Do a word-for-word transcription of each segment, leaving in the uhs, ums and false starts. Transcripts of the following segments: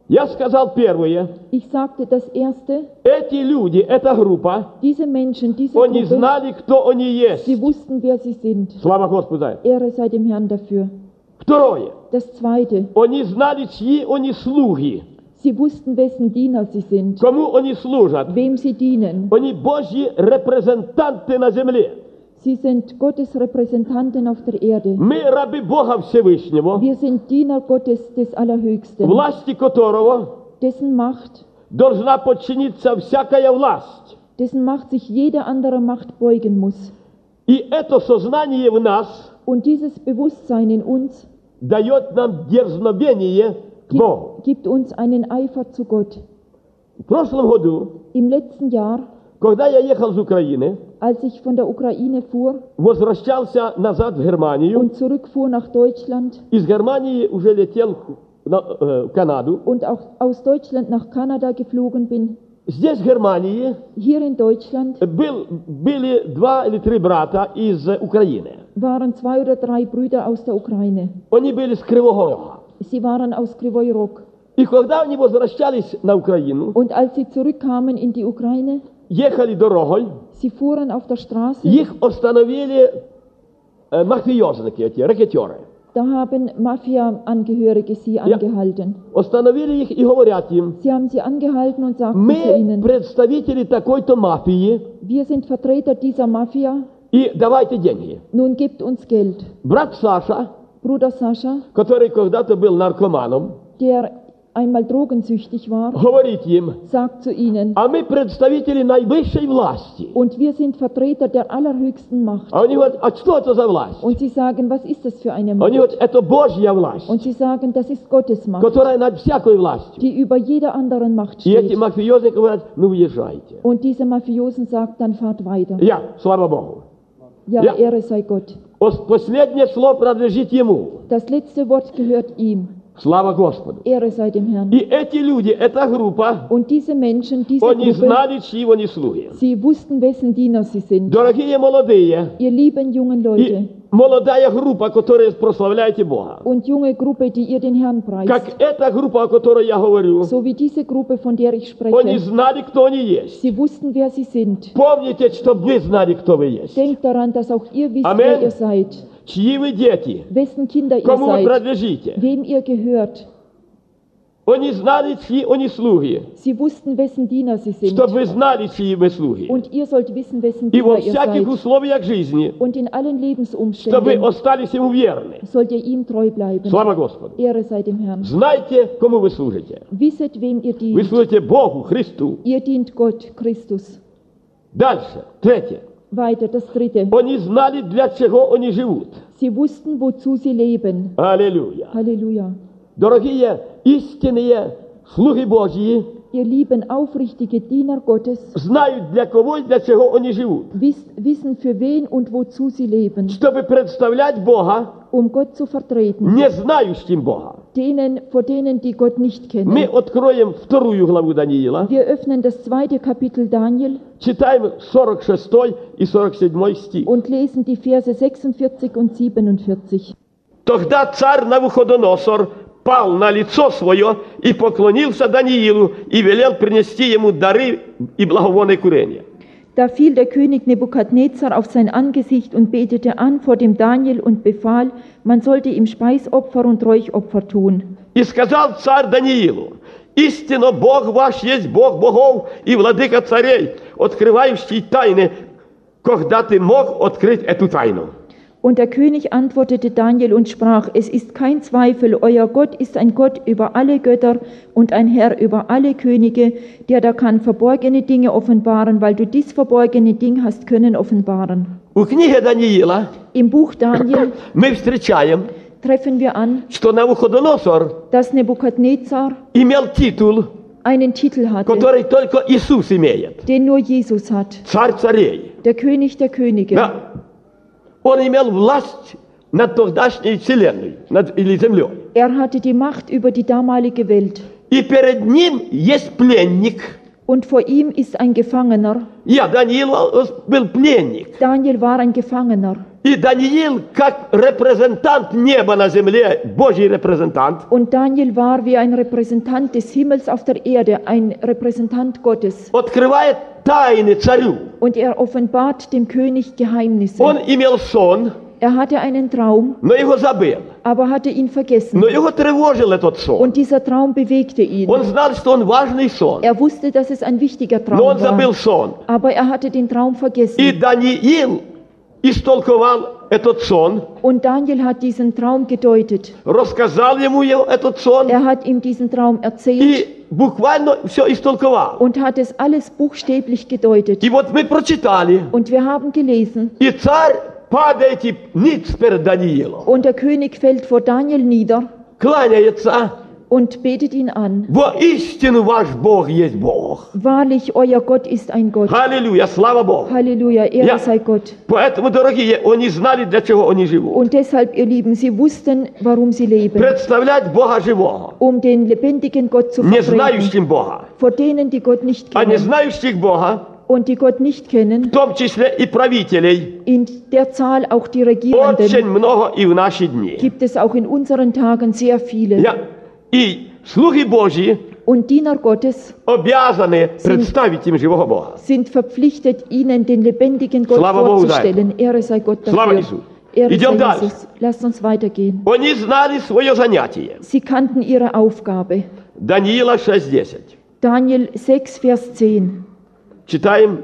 Я сказал первое. Ich sagte das Erste, Эти люди, эта группа, diese Menschen, diese они Gruppe, знали, кто они есть. sie wussten, wer sie sind. Слава Господу за это. Ehre sei dem Herrn dafür. Второе. Das Zweite, Они знали, чьи они слуги. sie wussten, wessen Diener sie sind, Кому они служат. wem sie dienen. Они Божьи репрезентанты на земле. Sie sind Gottes Repräsentanten auf der Erde. Мы рабы Бога Всевышнего, Wir sind Diener Gottes des Allerhöchsten, власти которого dessen Macht, должна подчиниться всякая власть. dessen Macht sich jede andere Macht beugen muss. И это сознание в нас Und dieses Bewusstsein in uns дает нам дерзновение к Богу. gibt, gibt uns einen Eifer zu Gott. В прошлом году, Im letzten Jahr, когда я ехал из Украины, als ich von der Ukraine fuhr возвращался назад в Германию, und zurückfuhr nach Deutschland из Германии уже летел на, э, в Канаду. und auch aus Deutschland nach Kanada geflogen bin, Здесь, в Германии, hier in Deutschland был, были два или три брата из Украины. waren zwei oder drei Brüder aus der Ukraine. Они были с Кривого Рога. Sie waren aus Kryvoi Rog. И когда они возвращались на Украину, Und als sie zurückkamen in die Ukraine, ехали дорогой, sie fuhren auf der Straße, их остановили э, мафиозники, эти ракетеры. da haben Mafia-Angehörige sie angehalten. Остановили их и говорят им: Sie haben sie angehalten und sagten zu мы ihnen, представители такой-то мафии, wir sind Vertreter dieser Mafia, и давайте деньги. nun gebt uns Geld. Брат Саша, Bruder Sascha, который когда-то был наркоманом, der einmal drogensüchtig war, говорит им: sagt zu ihnen, а мы представители наивысшей власти. und wir sind Vertreter der allerhöchsten Macht. А они говорят: а что это за власть? Und sie sagen, was ist das für eine Они Macht? говорят: это Божья власть, Und sie sagen, das ist Gottes Macht, которая над всякой властью. die über jeder anderen Macht И эти steht. мафиози говорят: ну уезжайте. Und diese Mafiosen sagt, dann fahrt weiter. Я, слава Богу. Ja, Ja. Ehre sei Gott. Ос- Последнее слово принадлежит Ему. Das letzte Wort gehört ihm. Слава Господу. Ehre sei dem Herrn. И эти люди, эта группа, Und diese Menschen, diese они Gruppe, знали, чьи они слуги. sie wussten, wessen Diener sie sind. Дорогие молодые, Ihr lieben jungen Leute и молодая группа, которая прославляете Бога. und junge Gruppe, die ihr den Herrn preist. Как эта группа, о которой я говорю, So wie diese Gruppe, von der ich они spreche. знали, кто они есть. Sie wussten, wer sie sind. Помните, чтобы вы знали, кто вы есть. Denkt daran, dass auch ihr wisst, Amen. wer ihr seid. Чьи вы дети, Wessen Kinder ihr кому вы seid. принадлежите. Wem ihr gehört. Они знали, чьи они слуги. Sie wussten, wessen Diener sie sind. Чтобы вы знали, чьи вы слуги. Und ihr sollt wissen, wessen И во Diener ihr всяких seid. условиях жизни, Und in allen чтобы вы Lebensumständen остались Ему верны. sollt ihr ihm treu bleiben. Слава Господу. Ehre sei dem Herrn. Знайте, кому вы служите. Wisset, wem ihr Вы dient. служите Богу, Христу. Ihr dient Gott, Christus. Дальше, третье. Weiter, das dritte. Они знали, для чего они живут. Sie wussten, wozu sie leben. Аллилуйя. Halleluja. Дорогие истинные слуги Божьи Ihr lieben, aufrichtige Diener Gottes знают, для кого и для чего они живут. wiss, wissen, für wen und wozu sie leben, Чтобы представлять Бога um Gott zu vertreten. не знающим Бога. Denen, vor denen, die Gott nicht kennen. Мы откроем вторую главу Даниила. Wir öffnen das zweite Kapitel Daniel Читаем сорок шестой и сорок седьмой стих. und lesen die Verse sechsundvierzig und siebenundvierzig. Тогда царь Навуходоносор пал на лицо свое и поклонился Даниилу и велел принести ему дары и благовонное курение. Da fiel der König Nebukadnezar auf sein Angesicht und betete an vor dem Daniel und befahl, man sollte ihm Speisopfer und Räuchopfer tun. И сказал царь Даниилу: истинно Бог ваш есть Бог богов и владыка царей, открывающий тайны, когда ты мог открыть эту тайну. Und der König antwortete Daniel und sprach, es ist kein Zweifel, euer Gott ist ein Gott über alle Götter und ein Herr über alle Könige, der da kann verborgene Dinge offenbaren, weil du dies verborgene Ding hast können offenbaren. У книги Даниила Im Buch Daniel мы встречаем, treffen wir an, что Навуходоносор dass Nebukadnezar имел титул, einen Titel hatte, который только Иисус имеет. den nur Jesus hat, Царь царей. der König der Könige. Да. Он имел власть над тогдашней вселенной, над, или землей. Er hatte die Macht über die damalige Welt. И перед ним есть пленник. Und vor ihm ist ein Gefangener. Я, Даниил, был пленник. Daniel war ein Gefangener. И Даниил, как репрезентант неба на земле, Божий репрезентант, Und Daniel war wie ein Repräsentant des Himmels auf der Erde, ein Repräsentant Gottes. открывает тайны царю. Und er offenbart dem König Geheimnisse. Он имел сон, Er hatte einen Traum, но его забыл. aber hatte ihn vergessen. Но его тревожил этот сон. Und dieser Traum bewegte ihn. Он знал, что он важный сон, Er wusste, dass es ein wichtiger но он Traum забыл war. сон. Aber er hatte den Traum И vergessen. Даниил истолковал этот сон, Und Daniel hat diesen Traum gedeutet. рассказал ему его этот сон Er hat ihm diesen Traum erzählt и буквально все истолковал. und hat es alles buchstäblich gedeutet. И вот мы прочитали, Und wir haben gelesen, и царь падает и ниц перед Даниилом, und der König fällt vor Daniel nieder кланяется. und betet ihn an. Воистину ваш Бог есть Бог. Wahrlich, euer Gott ist ein Gott. Аллилуйя, слава Богу. Halleluja, Ehre Ja. sei Gott. Поэтому, дорогие, они знали, для чего они живут. Und deshalb, ihr Lieben, sie wussten, warum sie leben. Представлять Бога живого, Um den lebendigen Gott zu не vertreten. знающим Бога, Vor denen, die Gott nicht а не kennen. знающих Бога, Und die Gott nicht kennen, в том числе и правителей, in der Zahl auch die очень Regierenden, много и в наши дни. gibt es auch in unseren Tagen sehr viele. Я- И слуги Божьи Und Diener Gottes обязаны представить им живого Бога. sind verpflichtet, ihnen den lebendigen Gott Slava Bohu vorzustellen. Ehre sei Gott Slava dafür. Jesu. Ehre Идем sei дальше. Jesus. Lasst uns weitergehen. Они знали свое занятие. Sie kannten ihre Aufgabe. Даниила шесть десять. Daniel sechs, Vers zehn. Читаем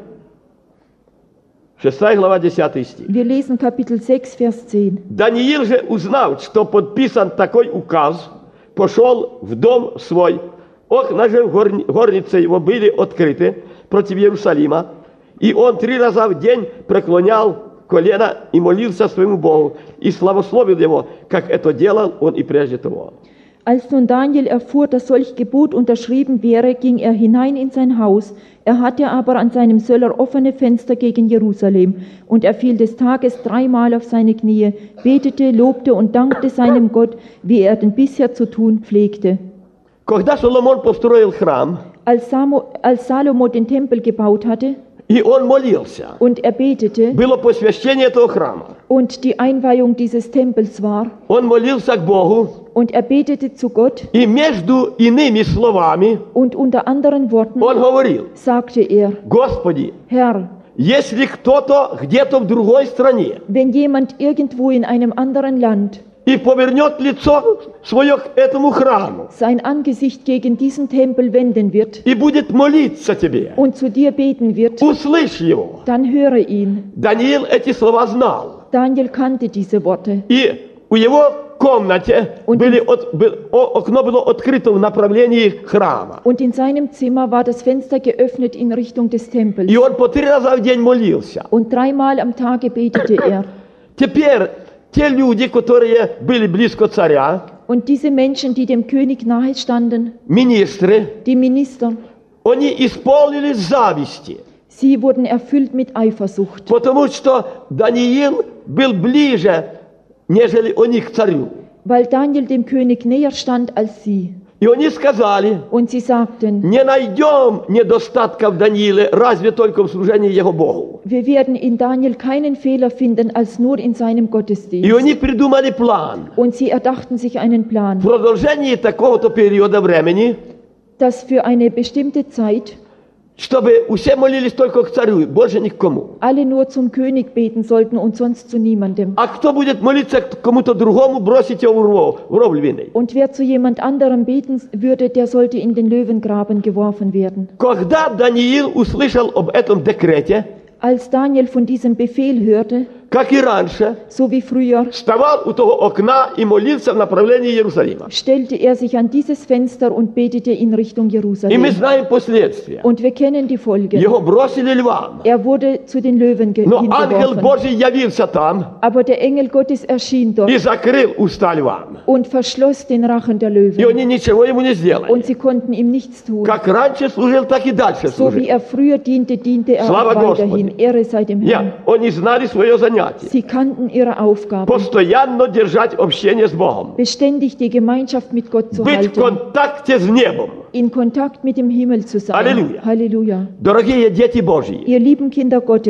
шестая глава, десятый стих. Wir lesen Kapitel sechs, Vers zehn. Даниил же, узнав, что подписан такой указ, пошел в дом свой. Окна же в горни- горнице его были открыты против Иерусалима, и он три раза в день преклонял колено и молился своему Богу, и славословил его, как это делал он и прежде того. Als nun Daniel erfuhr, dass solch Gebot unterschrieben wäre, ging er hinein in sein Haus. Er hatte aber an seinem Söller offene Fenster gegen Jerusalem. Und er fiel des Tages dreimal auf seine Knie, betete, lobte und dankte seinem Gott, wie er denn bisher zu tun pflegte. Когда Соломон построил храм, Als, Samo, als Salomo den Tempel gebaut hatte и он молился, und er betete было посвящение этого храма. und die Einweihung dieses Tempels war, Он молился к Богу, und er betete zu Gott, и между иными словами und unter anderen Worten он говорил: sagte er, Господи, Herr, если кто-то где-то в другой стране wenn jemand irgendwo in einem anderen Land и повернет лицо свое к этому храму sein Angesicht gegen diesen Tempel wenden wird и будет молиться тебе, und zu dir beten wird, услышь его. dann höre ihn. Даниил эти слова знал. Daniel kannte diese Worte. И у его комнате Und- были от- был- о- окно было открыто в направлении храма. Und in seinem Zimmer war das Fenster geöffnet in Richtung des Tempels. И он по три раза в день молился. Und dreimal am Tage betete er. Теперь те люди, которые были близко царя, Und diese Menschen, die dem König nahe standen, министры, die Minister, они исполнились зависти, sie wurden erfüllt mit Eifersucht, потому что Даниил был ближе, нежели они к царю. weil Daniel dem König näher stand als sie. И они сказали: Und sie sagten, не найдем недостатка в Данииле, разве только в служении его Богу. wir werden in Daniel keinen Fehler finden, als nur in seinem И Gottesdienst. они придумали план. Und sie erdachten sich einen В Plan, продолжении такого-то периода времени, dass für eine bestimmte Zeit чтобы все молились только к царю, больше ни к кому. alle nur zum König beten sollten und sonst zu niemandem. А кто будет молиться к кому-то другому, бросить его в ров, в ров львиный. Und wer zu jemand anderem beten würde, der sollte in den Löwengraben geworfen werden. Когда Даниил услышал об этом декрете, Als Daniel von diesem Befehl hörte, как и раньше, so wie früher, вставал у того окна и молился в направлении Иерусалима. stellte er sich an dieses Fenster und betete in Richtung И мы Jerusalem. знаем последствия. Und wir kennen die Folgen. Его бросили львам. Er wurde zu den Löwen ge- Но ангел hingeworfen. Божий явился там Aber der Engel Gottes erschien и dort закрыл уста львам. und verschloss den Rachen der И Löwen. они ничего ему не сделали. Und sie konnten ihm nichts tun. Как раньше служил, так и дальше So wie служил. er früher diente, diente er Slava auch weiterhin. Господи. Ehre sei dem Herrn. Я, они знали свое занятие. Sie kannten ihre Aufgabe, Постоянно держать общение с Богом. beständig die Gemeinschaft mit Gott zu Быть в halten, контакте с небом. in Kontakt mit dem Himmel zu sein. Halleluja. Halleluja. Дорогие дети Божьи, Ihr lieben Kinder Gottes,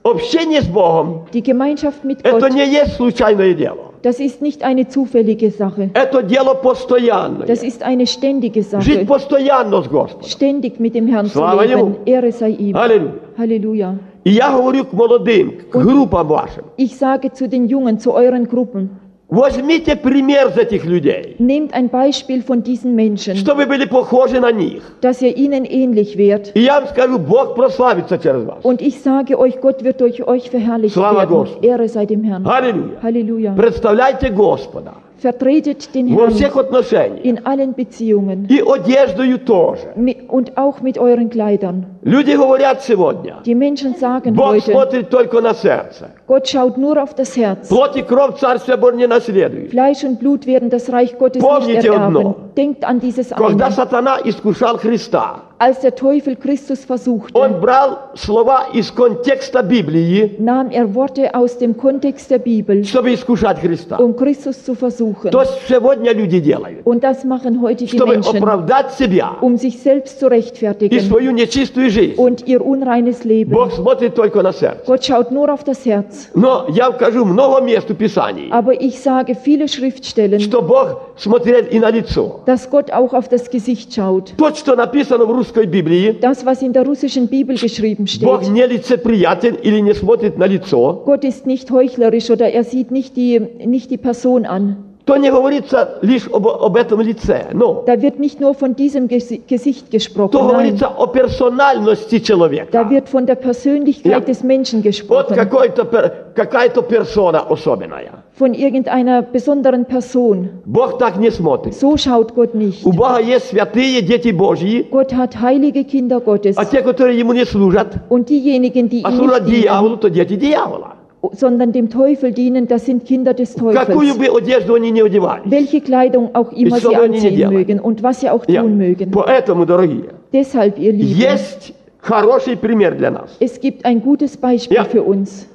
Общение с Богом Die Gemeinschaft mit это Gott, не есть случайное дело. das ist nicht eine zufällige Sache. Это дело постоянное. Das ist eine ständige Жить Sache. постоянно с Господом. Ständig mit dem Herrn zu Слава leben. Ему. Ehre sei ihm. Аллилуйя. Halleluja. И я говорю к молодым, к группам вашим. Ich sage zu den Jungen, zu euren Gruppen, Возьмите пример с этих людей, nehmt ein Beispiel von diesen Menschen, чтобы вы были похожи на них. dass ihr ihnen ähnlich werdet. И я вам скажу, Бог прославится через вас. Und ich sage euch, Gott wird durch euch verherrlicht Slava werden. Господу. Ehre sei dem Herrn. Аллилуйя. Halleluja. Представляйте Господа Vertretet den во Herrn всех отношениях. in allen Beziehungen И одеждою тоже. mi- und auch mit euren Kleidern. Люди говорят сегодня, Die Menschen sagen Бог heute, смотрит только на сердце. Gott schaut nur auf das Herz. Плоть и кровь Царствия Божьего не наследуют. Fleisch und Blut werden das Reich Gottes Помните nicht ererben. одно. Denkt an dieses Когда eine. сатана искушал Христа, Als der Teufel Christus versuchte, он брал слова из контекста Библии, nahm er Worte aus dem Kontext der Bibel, чтобы искушать Христа. um Christus zu versuchen. То есть сегодня люди делают, Und das machen heutige чтобы Menschen, оправдать себя um sich selbst zu и rechtfertigen свою нечистую жизнь. und ihr unreines Leben. Бог смотрит только на сердце. Gott schaut nur auf das Herz. Но я вкажу много мест в Писании, Aber ich sage viele Schriftstellen, что Бог смотрел и на лицо. dass Gott auch auf das Gesicht schaut. То, что написано в русской Библии, Das, was in der russischen Bibel geschrieben Бог steht. не лицеприятен или не смотрит на лицо, Gott ist nicht heuchlerisch oder er sieht nicht die, nicht die Person an. то не говорится лишь об, об этом лице, но Da wird nicht nur von diesem Gesi- Gesicht gesprochen, то nein. говорится о персональности человека. Da wird von der Persönlichkeit Ja. des Menschen Вот gesprochen, какой-то, пер- какая-то персона особенная. von irgendeiner besonderen Person. Бог так не смотрит. So schaut Gott nicht. У Бога есть святые дети Божьи, Gott hat heilige Kinder Gottes а те, которые Ему не служат, und diejenigen, die а ihm служат nicht dienen, дьяволу, то дети дьявола. sondern dem Teufel dienen, das sind Kinder des Какую Teufels. бы одежду они не одевали. Welche Kleidung auch immer И что sie бы они ни anziehen делали. mögen und was sie auch Я- tun mögen. Поэтому, дорогие, Deshalb, ihr Lieben, есть хороший пример для нас. es gibt ein gutes Beispiel Ja. für uns,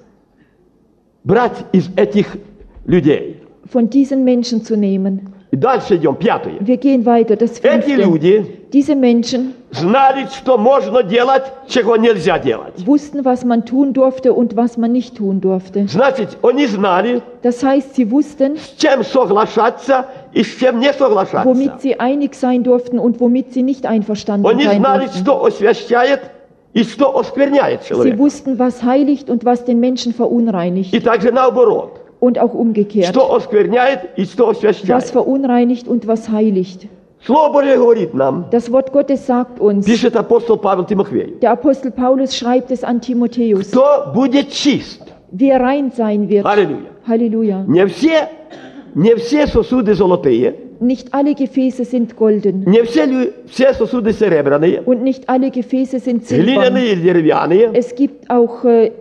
Брать из этих людей. von diesen Menschen zu nehmen. И дальше идем, пятое. Wir gehen weiter, das Эти fünfte. люди Diese Menschen знали, что можно делать, чего нельзя делать. wussten, was man tun durfte und was man nicht tun durfte. Значит, они знали, Das heißt, sie wussten, с чем соглашаться и с чем не соглашаться. womit sie einig sein durften und womit sie nicht einverstanden Они sein знали, durften. что освящает и что оскверняет Sie человека. wussten, was heiligt und was den Menschen verunreinigt. И также наоборот, Und auch umgekehrt. что оскверняет и что Was освящает. verunreinigt und was heiligt. Слово Божье говорит нам, Das Wort Gottes sagt uns, пишет апостол Павел Тимофею, der Apostel Paulus schreibt es an Timotheus, кто будет чист. wer rein sein wird. Аллилуйя. Halleluja. Не все, не все сосуды золотые, Nicht alle Gefäße sind golden не все, лю- все сосуды серебряные, und nicht alle Gefäße sind silbern. глиняные или деревянные, Es gibt auch äh,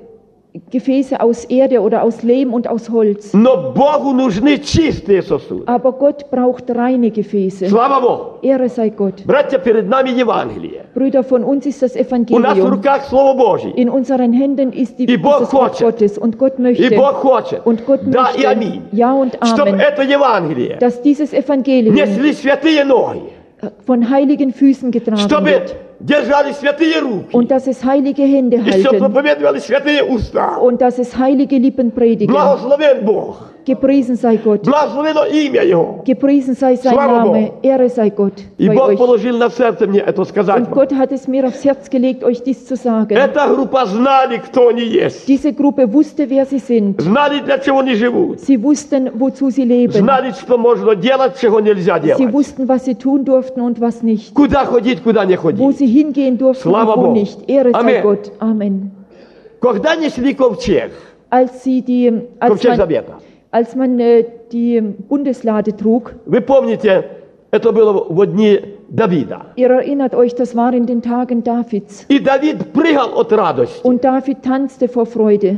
Gefäße aus Erde oder aus Lehm und aus Holz. но Богу нужны чистые сосуды. Aber Gott braucht reine Gefäße. Слава Богу! Ehre sei Gott. Братья, перед нами Евангелие. Brüder, von uns ist das У нас в Evangelium. руках Слово Божье. In unseren Händen ist die, И Бог dieses Wort хочет. Gottes. Und Gott И möchte, Бог хочет, und Gott да и möchte, аминь, ja und чтобы Amen, это Евангелие dass dieses Evangelium несли святые ноги, von heiligen Füßen getragen чтобы wird держали святые руки, und dass es heilige Hände и чтобы halten проповедовали святые уста. und dass es heilige Lippen predigen. Благословен Бог, Gepriesen sei Gott. благословено имя Его. Gepriesen sei sein Slava Name. Bogu. Ehre sei Gott И bei Бог euch. положил на сердце мне это сказать Und вам. Gott hat es mir aufs Herz gelegt, euch dies zu sagen. Эта группа знали, кто они есть. Diese Gruppe wusste, wer sie sind. Знали, для чего они живут. Sie wussten, wozu sie leben. Знали, что можно делать, чего нельзя Sie делать. wussten, was sie tun durften und was nicht. Куда ходить, куда не Wo ходить. sie hingehen durften Slava und wo Bogu. nicht. Ehre sei Amen. Gott. Amen. Когда несли ковчег, Als, sie die, als, ковчег man, Завета, als man äh, die Bundeslade trug, вы помните, это было в дни Давида. ihr erinnert euch, das war in den Tagen Davids. И Давид прыгал от радости. Und David tanzte vor Freude.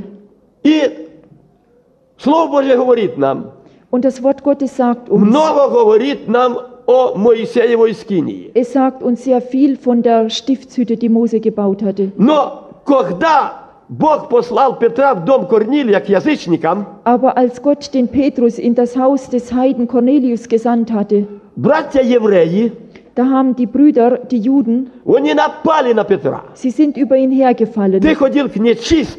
И Слово Божье говорит нам, Und das Wort Gottes sagt uns, много говорит нам о Моисеевой скинии. es sagt uns sehr viel von der Stiftshütte, die Mose gebaut hatte. Но когда Бог послал Петра в дом Корнилия к язычникам, Aber als Gott den Petrus in das Haus des Heiden Cornelius gesandt hatte, братья евреи, da haben die Brüder, die Juden, они напали на Петра. sie sind über ihn hergefallen. Ты ходил к нечистым,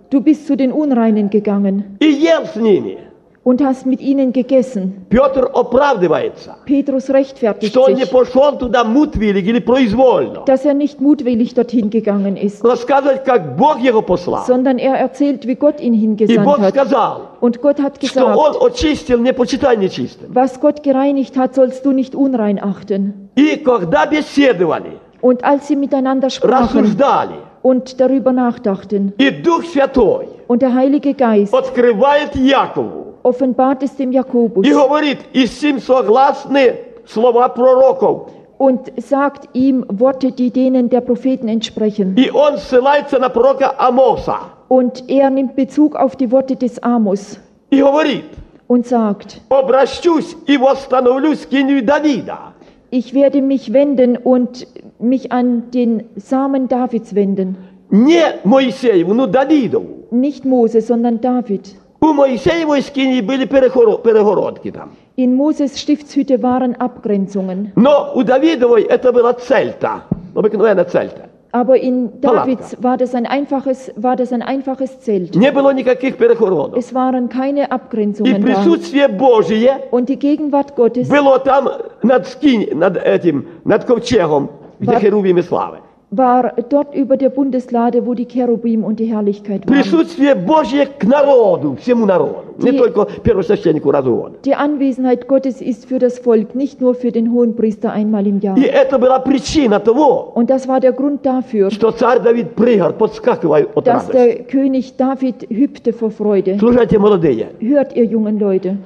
Du bist zu den Unreinen gegangen и ел с ними. und hast mit ihnen gegessen. Петр оправдывается, Petrus rechtfertigt что он не sich, пошел туда мутвилlig или произвольно. dass er nicht mutwillig dorthin gegangen ist, Рассказывать, как Бог его послал. sondern er erzählt, wie Gott ihn И hingesandt Бог hat. сказал, Und Gott hat что Он gesagt, очистил, не почитай нечистым. was Gott gereinigt hat, sollst du nicht unrein achten. И когда беседовали, Und als sie miteinander sprachen рассуждали, und darüber nachdachten, и Дух Святой und der Heilige Geist открывает Якову offenbart es dem Jakobus и говорит, и с ним согласны слова пророков. und sagt ihm Worte, die denen der Propheten entsprechen. И он ссылается на пророка Амоса Und er nimmt Bezug auf die Worte des Amos и говорит, und sagt, обращусь и восстановлю скинию Давида. ich werde mich wenden und mich an den Samen Davids wenden. Не Моисееву, но Давидову. Nicht Mose, sondern David. У Моисеевої скинії були перехоро- перегородки там. In Moses Stiftshütte waren Abgrenzungen, Но у Давидовой это была цельта, обыкновенная цельта. aber in Palatka. Davids war das ein einfaches, war das ein einfaches Zelt. Не было никаких переходов. Es waren keine И Abgrenzungen da. присутствие Божие Und die Gegenwart Gottes было там над, скинь, над этим, над ковчегом, где Ва- херувим и славы. war dort über der Bundeslade, wo die Cherubim und die Herrlichkeit waren. Присутствие Божье к народу, всему народу. Не Die- только первосвященнику разу в год. Die Anwesenheit Gottes ist für das Volk, nicht nur für den Hohenpriester einmal im Jahr. И это была причина того, Und das war der Grund dafür, что царь Давид прыгал, подскакивая от dass радости. der König David hüpfte vor Freude. Слушайте, молодые, Hört ihr jungen Leute,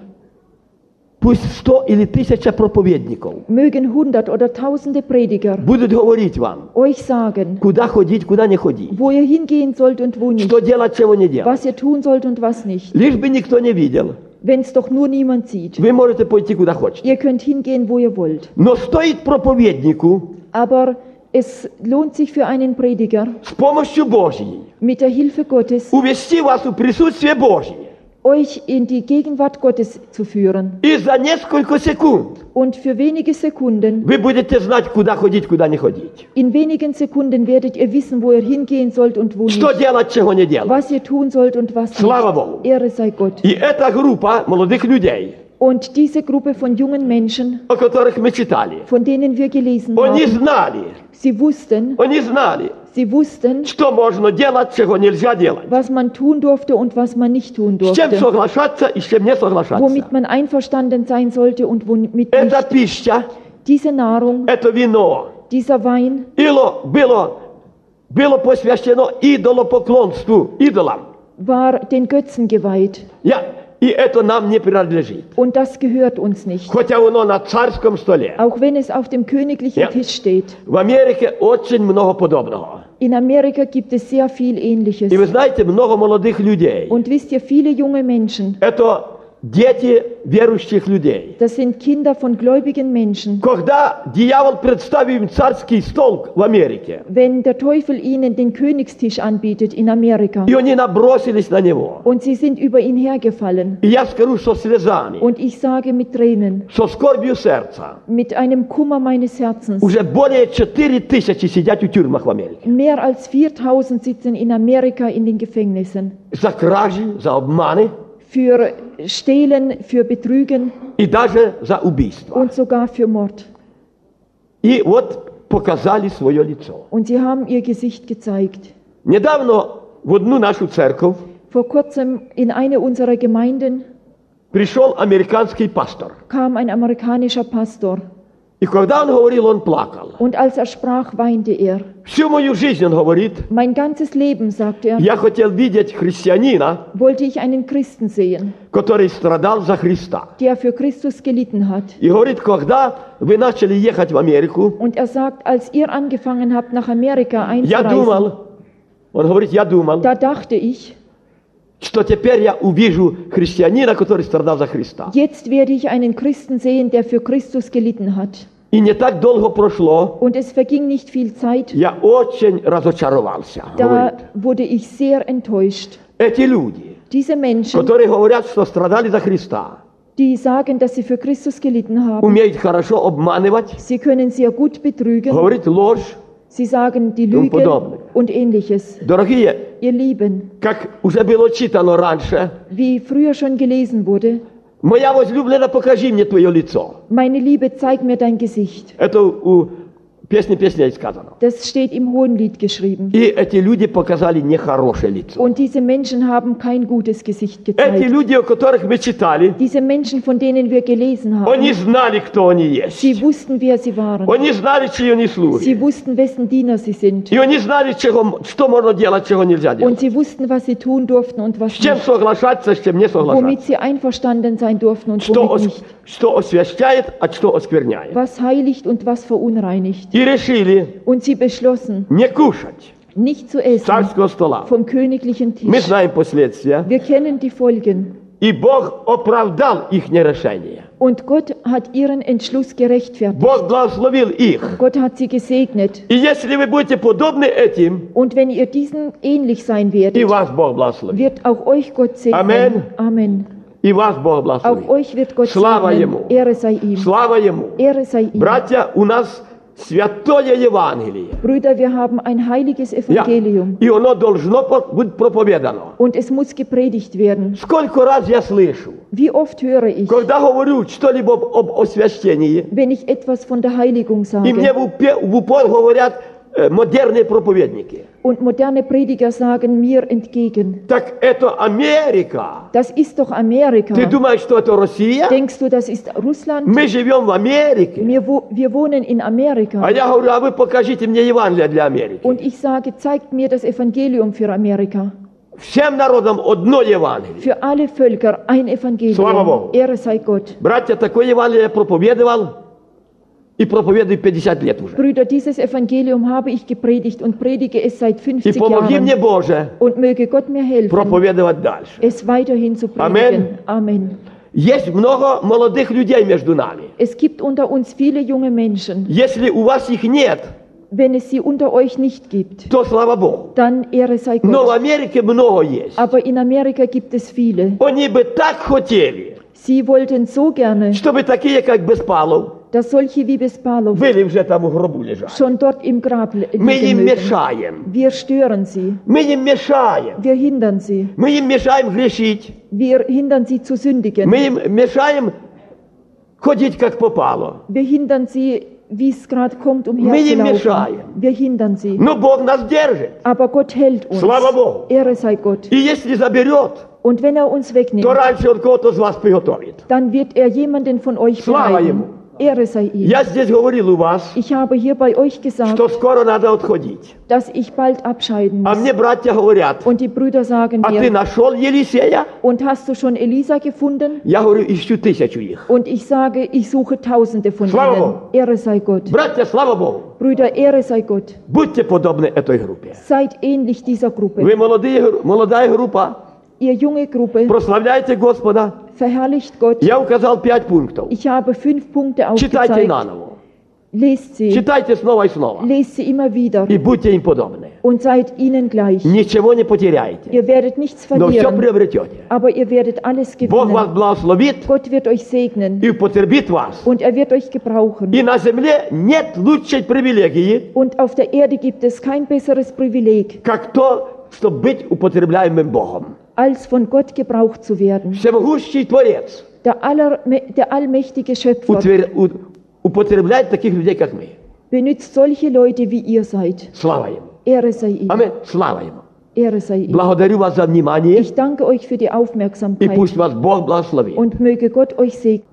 пусть сто или тысяча проповедников mögen hundert oder tausende Prediger будут говорить вам, euch sagen, куда ходить, куда не ходить, wo ihr hingehen sollt und wo nicht, что делать, чего не делать. was ihr tun sollt und was nicht, Лишь бы никто не видел. wenn es doch nur niemand sieht. Вы можете пойти куда хотите. Ihr könnt hingehen, wo ihr wollt. Но стоит проповеднику Aber es lohnt sich für einen Prediger, с помощью Божьей mit der Hilfe Gottes увести вас в присутствие Божье. euch in die Gegenwart Gottes zu führen. И за несколько секунд Und für wenige Sekunden, вы будете знать, куда ходить, куда не ходить. in wenigen Sekunden werdet ihr wissen, wo ihr hingehen sollt und wo Что nicht. делать, чего не делать. Was ihr tun sollt und was Слава Богу. nicht. Ehre sei Gott. И эта группа молодых людей, Und diese Gruppe von jungen Menschen, о которых мы читали, von denen wir gelesen они haben, знали, sie wussten, они знали, sie wussten, что можно делать, чего нельзя делать. was man tun durfte und was man nicht tun С чем durfte. соглашаться и с чем не соглашаться. Womit man einverstanden sein sollte und womit Это nicht. пища, Diese Nahrung, это вино. dieser Wein Ило было, было посвящено идолопоклонству, идолам. war den Götzen geweiht. Я, и это нам не принадлежит. Und das gehört uns nicht. Хотя оно на царском столе. Auch wenn es auf dem königlichen Ja. Tisch steht. В Америке очень много подобного. In Amerika gibt es sehr viel Ähnliches. И вы знаете, много молодых людей. Und wisst ihr, viele junge Menschen, Это дети верующих людей. das sind Kinder von gläubigen Menschen. Когда дьявол представил им царский стол в Америке, Wenn der Teufel ihnen den Königstisch anbietet in Amerika и они набросились на него, und sie sind über ihn hergefallen, и я скажу, со слезами, und ich sage mit Tränen, со скорбью сердца, mit einem Kummer meines Herzens, уже более четыре тысячи сидят в тюрьмах в Америке. mehr als viertausend sitzen in Amerika in den Gefängnissen. За кражи, за обманы Für Stehlen, für Betrügen и даже за убийство. und sogar für Mord. И вот показали свое лицо. Und sie haben ihr Gesicht gezeigt. Недавно в одну нашу церковь Vor kurzem in eine unserer Gemeinden пришел американский пастор. kam ein amerikanischer Pastor. И когда он говорил, он плакал. Und als er sprach, weinte er. Всю мою жизнь, он говорит, Mein ganzes Leben, sagte er, я хотел видеть христианина, wollte ich einen Christen sehen, который страдал за Христа. der für Christus gelitten hat. И говорит, когда вы начали ехать в Америку, Und er sagt, als ihr angefangen habt, nach Amerika я einzureisen, думал, он говорит, я думал, da dachte ich, что теперь я увижу христианина, который страдал за Христа. jetzt werde ich einen Christen sehen, der für Christus gelitten hat. И не так долго прошло, Und es verging nicht viel Zeit, я очень разочаровался. da Говорит. wurde ich sehr enttäuscht. Эти люди, Diese Menschen, которые говорят, что страдали за Христа, die sagen, dass sie für Christus gelitten haben, умеют хорошо обманывать, sie können sehr gut betrügen, говорить ложь. sie sagen die Und Lüge подобное. und ähnliches. Дорогие, ihr Lieben, как уже было читано раньше, wie früher schon gelesen wurde, «Моя возлюблена, покажи мне твое лицо». meine Liebe, zeig mir dein Gesicht. Это у песни песней сказано. Das steht im Hohenlied geschrieben. И эти люди показали нехорошее лицо. Und diese Menschen haben kein gutes Gesicht Эти gezeigt. люди, о которых мы читали, Diese Menschen, von denen wir gelesen они haben, знали, кто они есть. sie wussten, wer sie waren. Они знали, чьи они слуги. Sie wussten, wessen Diener sie sind. И они знали, чего, что можно делать, чего нельзя Und делать. sie wussten, was sie tun durften und was С чем nicht. соглашаться, с чем не соглашаться. Womit sie einverstanden sein durften und Что, womit ос- nicht. что освящает, а что оскверняет. Was heiligt und was verunreinigt. И решили Und sie beschlossen, не кушать nicht zu с essen царского стола. vom königlichen Мы Tisch. знаем последствия. Wir kennen die Folgen. И Бог оправдал их решение. Und Gott hat ihren Entschluss gerechtfertigt. Бог благословил их. Gott hat sie gesegnet. И если вы будете подобны этим, Und wenn ihr diesen ähnlich sein и werdet, вас Бог благословит. wird auch euch Gott segnen. Amen. Amen. И вас Бог Auch благословит. euch wird Gott Слава segnen. Ему. Ehre sei ihm. Слава Ему. Ehre sei ihm. Братья, у нас святое Евангелие. Brüder, wir haben ein heiliges Я- Evangelium. И оно должно по- быть проповедано. Und es muss gepredigt werden. Сколько раз я слышу, Wie oft höre ich, когда говорю что-либо об, об освящении, wenn ich etwas von der Heiligung и мне sage, в, упе- в упор говорят э, модерные проповедники. und moderne Prediger sagen mir entgegen, Так это Америка. das ist doch Amerika. Ты думаешь, что это Россия? Denkst du, das ist Russland? Мы живем в Америке. Wir, wo, wir wohnen in А Amerika. я говорю, а вы покажите мне Евангелие для Америки. Und ich sage, zeigt mir das Evangelium für Amerika. Всем народам одно Евангелие. Für alle Völker ein Slava Evangelium. Bogu. Ehre sei Gott. Братья, такое Евангелие я проповедовал и проповедую пятьдесят лет уже. Brüder, dieses Evangelium habe ich gepredigt und predige es seit И fünfzig помоги мне, Jahren. Боже, Und möge Gott mir helfen, проповедовать дальше. es weiterhin zu predigen. Amen. Есть много молодых людей между нами. Es gibt unter uns viele junge Menschen. Если у вас их нет, Wenn es sie unter euch nicht gibt, то слава Богу. dann Ehre sei Но в Gott. Америке много есть. Aber in Amerika gibt es viele. Они бы так хотели, Sie wollten so gerne, чтобы такие, как Беспалов, dass solche wie Bespalow были уже там в гробу лежать. schon dort im Grab li- Мы liegen им mögen. мешаем. Wir stören sie. Мы им мешаем. Wir hindern sie. Мы им мешаем грешить. Wir hindern sie zu sündigen. Мы им мешаем ходить, как попало. Wir hindern sie, wie es gerade kommt, Wir ihm umherzulaufen. мешаем. Wir hindern sie. Но Бог нас держит. Aber Gott hält uns. Слава Богу. Ehre sei Gott. И если заберет, Und wenn er uns wegnimmt, то раньше Он кого-то из вас приготовит. dann wird er jemanden von euch Слава bereiten. ему. Ehre sei ihm. Я здесь говорил у вас, Ich habe hier bei euch gesagt, что скоро надо отходить. dass ich bald abscheiden А muss. мне братья говорят, Und die Brüder sagen а ты mir, нашел Елисея? und hast du schon Elisa gefunden? Я говорю, ищу тысячу их. Und ich sage, ich suche Tausende von Слава ihnen. Богу. Ehre sei Gott. Братья, слава Богу, Brüder, Ehre sei Gott. будьте подобны этой группе. Seid ähnlich dieser Gruppe. Вы молодые, молодая группа, Ihr junge Gruppe, прославляйте Господа. verherrlicht Gott. Я указал пять пунктов. Ich habe fünf Punkte Читайте aufgezeigt. наново. Lest sie. Читайте снова и снова. Lest sie immer wieder. И будьте им подобны. Und seid ihnen gleich. Ничего не потеряете, Ihr werdet nichts но все verlieren, приобретете. aber ihr werdet alles Бог вас gewinnen. благословит Gott wird euch segnen и употребит вас. und er wird euch gebrauchen. И на земле нет лучшей привилегии, Und auf der Erde gibt es kein besseres Privileg, как то, чтобы быть употребляемым Богом. als von Gott gebraucht zu werden. Всемогущий Творец Der, aller, der allmächtige Schöpfer утвер- у- употребляет таких людей, как мы. benützt solche Leute, wie ihr seid. Слава Ему. Ehre sei ihm. Аминь. Слава Ему. Ehre sei ihm. Благодарю вас за внимание, Ich danke euch für die и Aufmerksamkeit пусть вас Бог благословит. und möge Gott euch segnen.